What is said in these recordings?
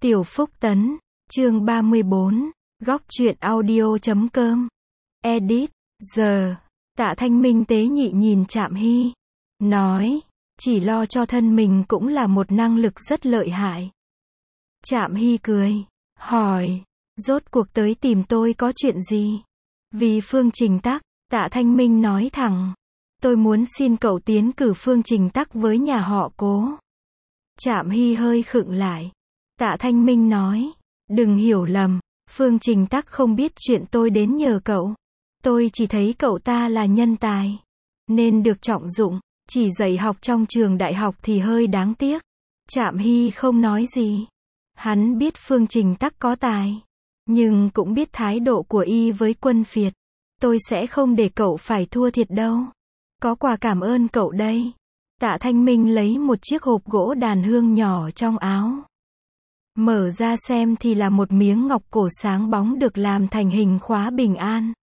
Tiểu Phúc Tấn, chương 34, góc truyện audio.com, edit, giờ, Tạ Thanh Minh tế nhị nhìn Trạm Hy, nói, chỉ lo cho thân mình cũng là một năng lực rất lợi hại. Trạm Hy cười, hỏi, rốt cuộc tới tìm tôi có chuyện gì? Vì Phương Trình Tắc, Tạ Thanh Minh nói thẳng, tôi muốn xin cậu tiến cử Phương Trình Tắc với nhà họ Cố. Trạm Hy hơi khựng lại. Tạ Thanh Minh nói, đừng hiểu lầm, Phương Trình Tắc không biết chuyện tôi đến nhờ cậu. Tôi chỉ thấy cậu ta là nhân tài, nên được trọng dụng, chỉ dạy học trong trường đại học thì hơi đáng tiếc. Trạm Hy không nói gì. Hắn biết Phương Trình Tắc có tài, nhưng cũng biết thái độ của y với Quân Phiệt. Tôi sẽ không để cậu phải thua thiệt đâu. Có quà cảm ơn cậu đây. Tạ Thanh Minh lấy một chiếc hộp gỗ đàn hương nhỏ trong áo. Mở ra xem thì là một miếng ngọc cổ sáng bóng được làm thành hình khóa bình an.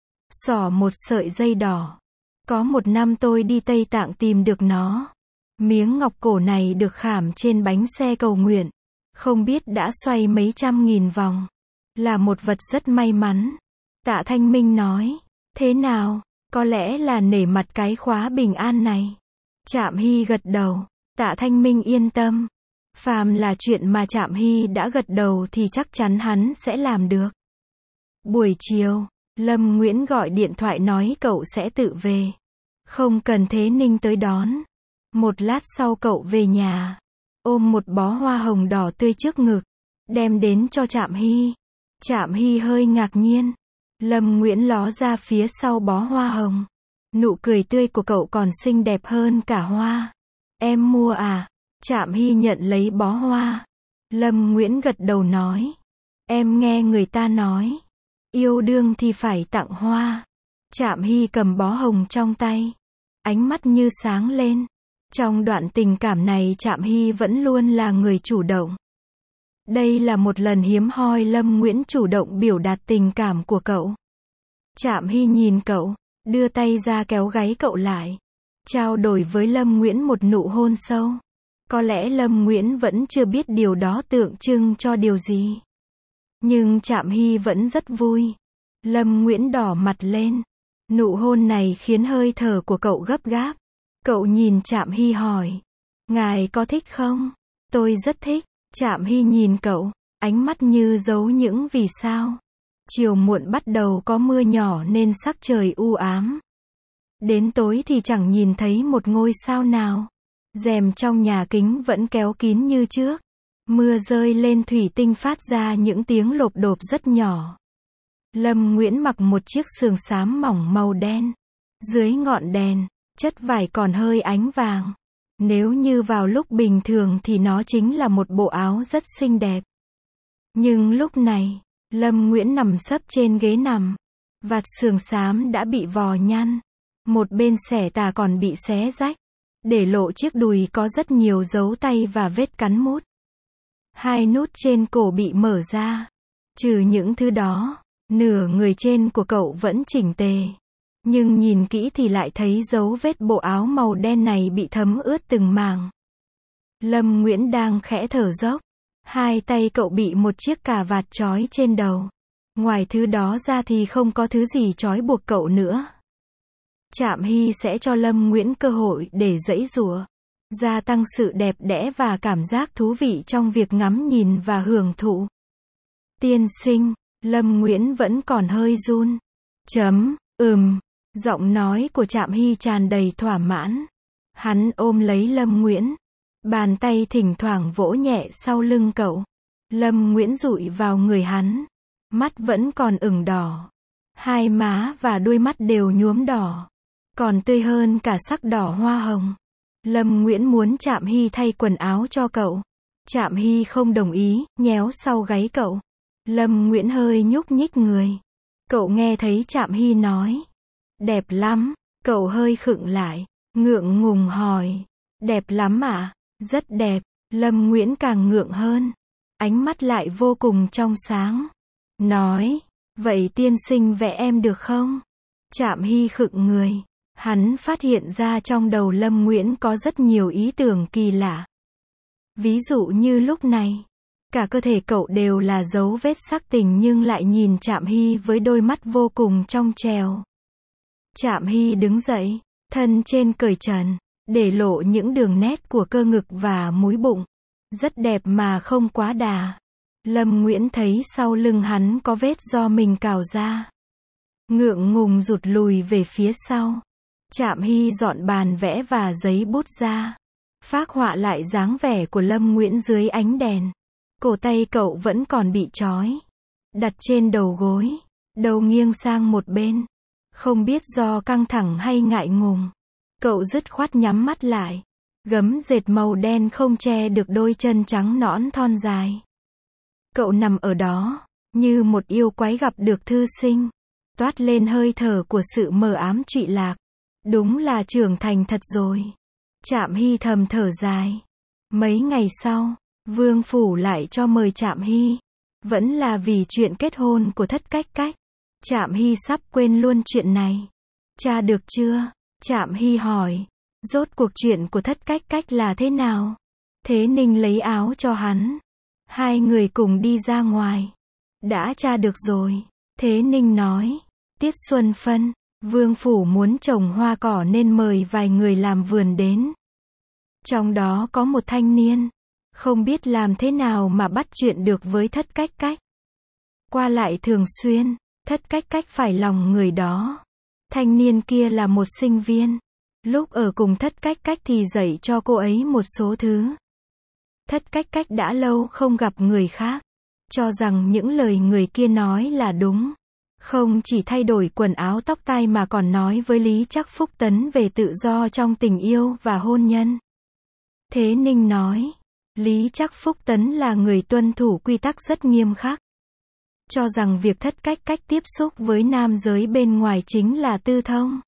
Xỏ một sợi dây đỏ. Có một năm tôi đi Tây Tạng tìm được nó. Miếng ngọc cổ này được khảm trên bánh xe cầu nguyện. Không biết đã xoay mấy trăm nghìn vòng. Là một vật rất may mắn. Tạ Thanh Minh nói, thế nào, có lẽ là nể mặt cái khóa bình an này. Trạm Hy gật đầu. Tạ Thanh Minh yên tâm. Phàm là chuyện mà Trạm Hy đã gật đầu thì chắc chắn hắn sẽ làm được. Buổi chiều, Lâm Nguyễn gọi điện thoại nói cậu sẽ tự về. Không cần Thế Ninh tới đón. Một lát sau cậu về nhà, ôm một bó hoa hồng đỏ tươi trước ngực, đem đến cho Trạm Hy. Trạm Hy hơi ngạc nhiên. Lâm Nguyễn ló ra phía sau bó hoa hồng. Nụ cười tươi của cậu còn xinh đẹp hơn cả hoa. Em mua à? Trạm Hy nhận lấy bó hoa. Lâm Nguyễn gật đầu nói, em nghe người ta nói, yêu đương thì phải tặng hoa. Trạm Hy cầm bó hồng trong tay, ánh mắt như sáng lên. Trong đoạn tình cảm này Trạm Hy vẫn luôn là người chủ động. Đây là một lần hiếm hoi Lâm Nguyễn chủ động biểu đạt tình cảm của cậu. Trạm Hy nhìn cậu, đưa tay ra kéo gáy cậu lại, trao đổi với Lâm Nguyễn một nụ hôn sâu. Có lẽ Lâm Nguyễn vẫn chưa biết điều đó tượng trưng cho điều gì. Nhưng Trạm Hy vẫn rất vui. Lâm Nguyễn đỏ mặt lên. Nụ hôn này khiến hơi thở của cậu gấp gáp. Cậu nhìn Trạm Hy hỏi, ngài có thích không? Tôi rất thích. Trạm Hy nhìn cậu, ánh mắt như giấu những vì sao. Chiều muộn bắt đầu có mưa nhỏ nên sắc trời u ám. Đến tối thì chẳng nhìn thấy một ngôi sao nào. Rèm trong nhà kính vẫn kéo kín như trước. Mưa rơi lên thủy tinh phát ra những tiếng lộp độp rất nhỏ. Lâm Nguyễn mặc một chiếc sườn xám mỏng màu đen. Dưới ngọn đèn, chất vải còn hơi ánh vàng. Nếu như vào lúc bình thường thì nó chính là một bộ áo rất xinh đẹp. Nhưng lúc này, Lâm Nguyễn nằm sấp trên ghế nằm. Vạt sườn xám đã bị vò nhăn. Một bên xẻ tà còn bị xé rách. Để lộ chiếc đùi có rất nhiều dấu tay và vết cắn mút. Hai nút trên cổ bị mở ra. Trừ những thứ đó, nửa người trên của cậu vẫn chỉnh tề. Nhưng nhìn kỹ thì lại thấy dấu vết bộ áo màu đen này bị thấm ướt từng mảng. Lâm Nguyễn đang khẽ thở dốc. Hai tay cậu bị một chiếc cà vạt trói trên đầu. Ngoài thứ đó ra thì không có thứ gì trói buộc cậu nữa. Trạm Hy sẽ cho Lâm Nguyễn cơ hội để giãy giụa, gia tăng sự đẹp đẽ và cảm giác thú vị trong việc ngắm nhìn và hưởng thụ. Tiên sinh, Lâm Nguyễn vẫn còn hơi run. Giọng nói của Trạm Hy tràn đầy thỏa mãn. Hắn ôm lấy Lâm Nguyễn. Bàn tay thỉnh thoảng vỗ nhẹ sau lưng cậu. Lâm Nguyễn dụi vào người hắn. Mắt vẫn còn ửng đỏ. Hai má và đuôi mắt đều nhuốm đỏ. Còn tươi hơn cả sắc đỏ hoa hồng. Lâm Nguyễn muốn Trạm Hy thay quần áo cho cậu. Trạm Hy không đồng ý, nhéo sau gáy cậu. Lâm Nguyễn hơi nhúc nhích người. Cậu nghe thấy Trạm Hy nói, đẹp lắm. Cậu hơi khựng lại, ngượng ngùng hỏi, đẹp lắm à? Rất đẹp. Lâm Nguyễn càng ngượng hơn. Ánh mắt lại vô cùng trong sáng. Nói, vậy tiên sinh vẽ em được không? Trạm Hy khựng người. Hắn phát hiện ra trong đầu Lâm Nguyễn có rất nhiều ý tưởng kỳ lạ. Ví dụ như lúc này, Cả cơ thể cậu đều là dấu vết sắc tình nhưng lại nhìn Trạm Hy với đôi mắt vô cùng trong trèo. Trạm Hy đứng dậy, thân trên cởi trần, để lộ những đường nét của cơ ngực và múi bụng. Rất đẹp mà không quá đà. Lâm Nguyễn thấy sau lưng hắn có vết do mình cào ra. Ngượng ngùng rụt lùi về phía sau. Trạm Hy dọn bàn vẽ và giấy bút ra. Phác họa lại dáng vẻ của Lâm Nguyễn dưới ánh đèn. Cổ tay cậu vẫn còn bị trói. Đặt trên đầu gối. Đầu nghiêng sang một bên. Không biết do căng thẳng hay ngại ngùng. Cậu dứt khoát nhắm mắt lại. Gấm dệt màu đen không che được đôi chân trắng nõn thon dài. Cậu nằm ở đó, như một yêu quái gặp được thư sinh. Toát lên hơi thở của sự mờ ám trụy lạc. Đúng là trưởng thành thật rồi. Trạm Hy thầm thở dài. Mấy ngày sau, Vương Phủ lại cho mời Trạm Hy. Vẫn là vì chuyện kết hôn của Thất Cách Cách. Trạm Hy sắp quên luôn chuyện này. Tra được chưa? Trạm Hy hỏi. Rốt cuộc chuyện của Thất Cách Cách là thế nào? Thế Ninh lấy áo cho hắn. Hai người cùng đi ra ngoài. Đã tra được rồi. Thế Ninh nói. Tiết Xuân Phân, Vương Phủ muốn trồng hoa cỏ nên mời vài người làm vườn đến. Trong đó có một thanh niên. Không biết làm thế nào mà bắt chuyện được với Thất Cách Cách. Qua lại thường xuyên, Thất Cách Cách phải lòng người đó. Thanh niên kia là một sinh viên. Lúc ở cùng Thất Cách Cách thì dạy cho cô ấy một số thứ. Thất Cách Cách đã lâu không gặp người khác. Cho rằng những lời người kia nói là đúng. Không chỉ thay đổi quần áo tóc tai mà còn nói với Lý Trắc Phúc Tấn về tự do trong tình yêu và hôn nhân. Thế Ninh nói. Lý Trắc Phúc Tấn là người tuân thủ quy tắc rất nghiêm khắc. Cho rằng việc Thất Cách Cách tiếp xúc với nam giới bên ngoài chính là tư thông.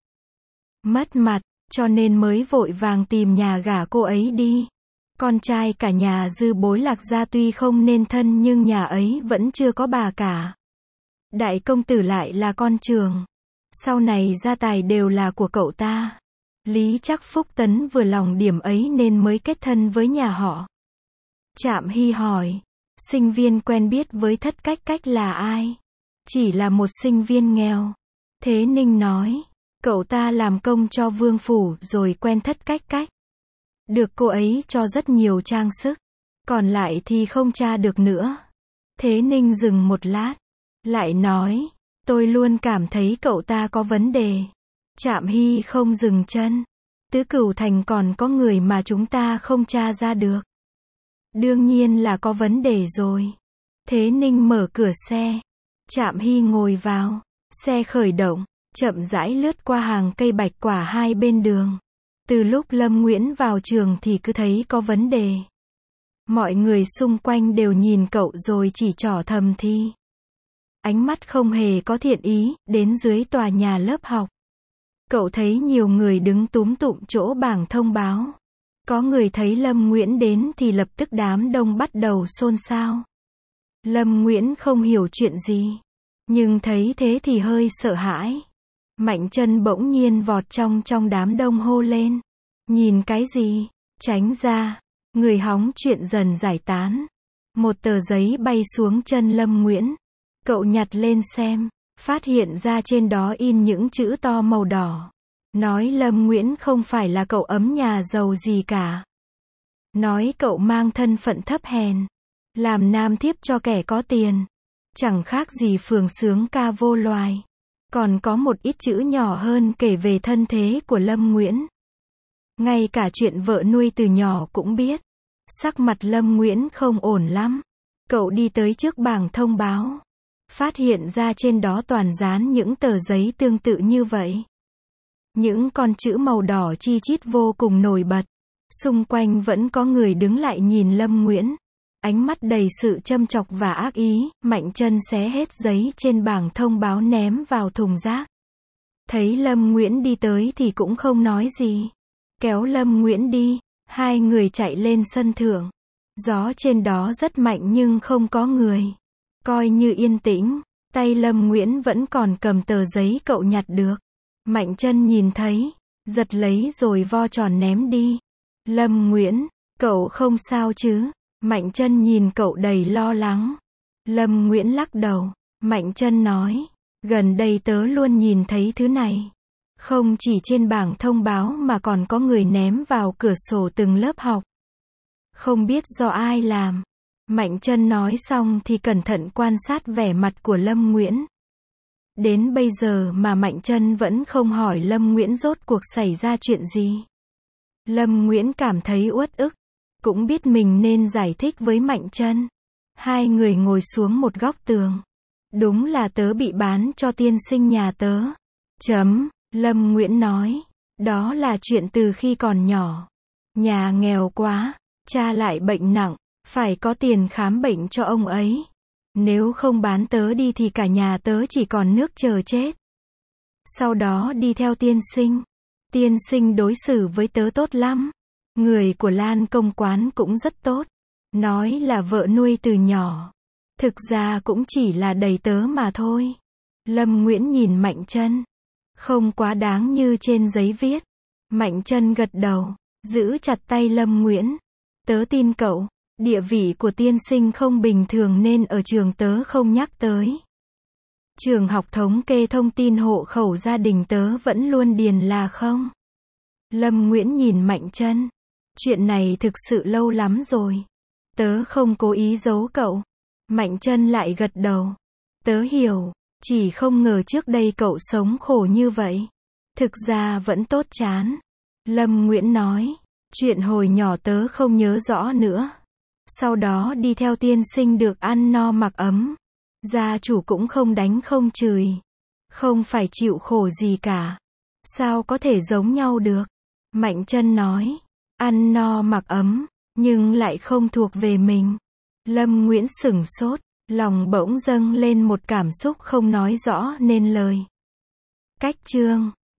Mất mặt, cho nên mới vội vàng tìm nhà gả cô ấy đi. Con trai cả nhà Dư Bối Lạc gia tuy không nên thân nhưng nhà ấy vẫn chưa có bà cả. Đại công tử lại là con trường. Sau này gia tài đều là của cậu ta. Lý Trắc Phúc Tấn vừa lòng điểm ấy nên mới kết thân với nhà họ. Trạm Hy hỏi. Sinh viên quen biết với Thất Cách Cách là ai? Chỉ là một sinh viên nghèo. Thế Ninh nói. Cậu ta làm công cho Vương Phủ rồi quen Thất Cách Cách. Được cô ấy cho rất nhiều trang sức. Còn lại thì không tra được nữa. Thế Ninh dừng một lát. Lại nói. Tôi luôn cảm thấy cậu ta có vấn đề. Trạm Hy không dừng chân. Tứ Cửu Thành còn có người mà chúng ta không tra ra được. Đương nhiên là có vấn đề rồi. Thế Ninh mở cửa xe. Trạm Hy ngồi vào. Xe khởi động. Chậm rãi lướt qua hàng cây bạch quả hai bên đường. Từ lúc Lâm Nguyễn vào trường thì cứ thấy có vấn đề. Mọi người xung quanh đều nhìn cậu rồi chỉ trỏ thầm thi. Ánh mắt không hề có thiện ý, đến dưới tòa nhà lớp học. Cậu thấy nhiều người đứng túm tụm chỗ bảng thông báo. Có người thấy Lâm Nguyễn đến thì lập tức đám đông bắt đầu xôn xao. Lâm Nguyễn không hiểu chuyện gì. Nhưng thấy thế thì hơi sợ hãi. Mạnh Chân bỗng nhiên vọt trong đám đông hô lên. Nhìn cái gì? Tránh ra. Người hóng chuyện dần giải tán. Một tờ giấy bay xuống chân Lâm Nguyễn. Cậu nhặt lên xem. Phát hiện ra trên đó in những chữ to màu đỏ. Nói Lâm Nguyễn không phải là cậu ấm nhà giàu gì cả. Nói cậu mang thân phận thấp hèn. Làm nam thiếp cho kẻ có tiền. Chẳng khác gì phường sướng ca vô loài. Còn có một ít chữ nhỏ hơn kể về thân thế của Lâm Nguyễn. Ngay cả chuyện vợ nuôi từ nhỏ cũng biết. Sắc mặt Lâm Nguyễn không ổn lắm. Cậu đi tới trước bảng thông báo. Phát hiện ra trên đó toàn dán những tờ giấy tương tự như vậy. Những con chữ màu đỏ chi chít vô cùng nổi bật. Xung quanh vẫn có người đứng lại nhìn Lâm Nguyễn. Ánh mắt đầy sự châm chọc và ác ý. Mạnh Chân xé hết giấy trên bảng thông báo ném vào thùng rác. Thấy Lâm Nguyễn đi tới thì cũng không nói gì. Kéo Lâm Nguyễn đi. Hai người chạy lên sân thượng. Gió trên đó rất mạnh nhưng không có người. Coi như yên tĩnh. Tay Lâm Nguyễn vẫn còn cầm tờ giấy cậu nhặt được. Mạnh Chân nhìn thấy. Giật lấy rồi vo tròn ném đi. Lâm Nguyễn, cậu không sao chứ? Mạnh Trân nhìn cậu đầy lo lắng. Lâm Nguyễn lắc đầu. Mạnh Trân nói, gần đây tớ luôn nhìn thấy thứ này. Không chỉ trên bảng thông báo mà còn có người ném vào cửa sổ từng lớp học. Không biết do ai làm. Mạnh Trân nói xong thì cẩn thận quan sát vẻ mặt của Lâm Nguyễn. Đến bây giờ mà Mạnh Trân vẫn không hỏi Lâm Nguyễn rốt cuộc xảy ra chuyện gì. Lâm Nguyễn cảm thấy uất ức, cũng biết mình nên giải thích với Mạnh Trân. Hai người ngồi xuống một góc tường. Đúng là tớ bị bán cho tiên sinh nhà tớ. Lâm Nguyễn nói, đó là chuyện từ khi còn nhỏ. Nhà nghèo quá, cha lại bệnh nặng, phải có tiền khám bệnh cho ông ấy. Nếu không bán tớ đi thì cả nhà tớ chỉ còn nước chờ chết. Sau đó đi theo tiên sinh. Tiên sinh đối xử với tớ tốt lắm. Người của Lan Công Quán cũng rất tốt. Nói là vợ nuôi từ nhỏ. Thực ra cũng chỉ là đẩy tớ mà thôi. Lâm Nguyễn nhìn Mạnh Trân. Không quá đáng như trên giấy viết. Mạnh Trân gật đầu, giữ chặt tay Lâm Nguyễn. Tớ tin cậu. Địa vị của tiên sinh không bình thường nên ở trường tớ không nhắc tới. Trường học thống kê thông tin hộ khẩu gia đình tớ vẫn luôn điền là không. Lâm Nguyễn nhìn Mạnh Trân. Chuyện này thực sự lâu lắm rồi. Tớ không cố ý giấu cậu. Mạnh Trân lại gật đầu. Tớ hiểu, chỉ không ngờ trước đây cậu sống khổ như vậy. Thực ra vẫn tốt chán. Lâm Nguyễn nói, chuyện hồi nhỏ tớ không nhớ rõ nữa. Sau đó đi theo tiên sinh được ăn no mặc ấm. Gia chủ cũng không đánh không chửi. Không phải chịu khổ gì cả. Sao có thể giống nhau được? Mạnh Trân nói, ăn no mặc ấm, nhưng lại không thuộc về mình. Lâm Nguyễn sửng sốt, lòng bỗng dâng lên một cảm xúc không nói rõ nên lời. Cách chương